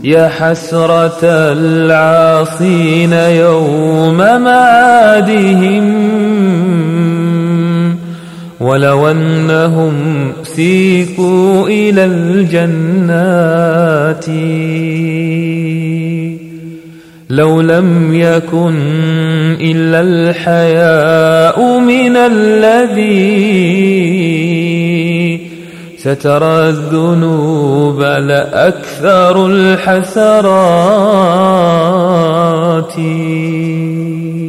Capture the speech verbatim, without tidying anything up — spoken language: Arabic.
يا حسرة العاصين يوم معادهم، ولو أنهم سيقوا إلى الجنات لو لم يكن إلا الحياء من الذي سترى الذنوب لأكثر الحسرات.